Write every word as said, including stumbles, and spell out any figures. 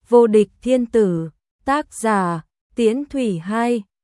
Vô địch thiên tử, tác giả, Tiễn Thủy Hai.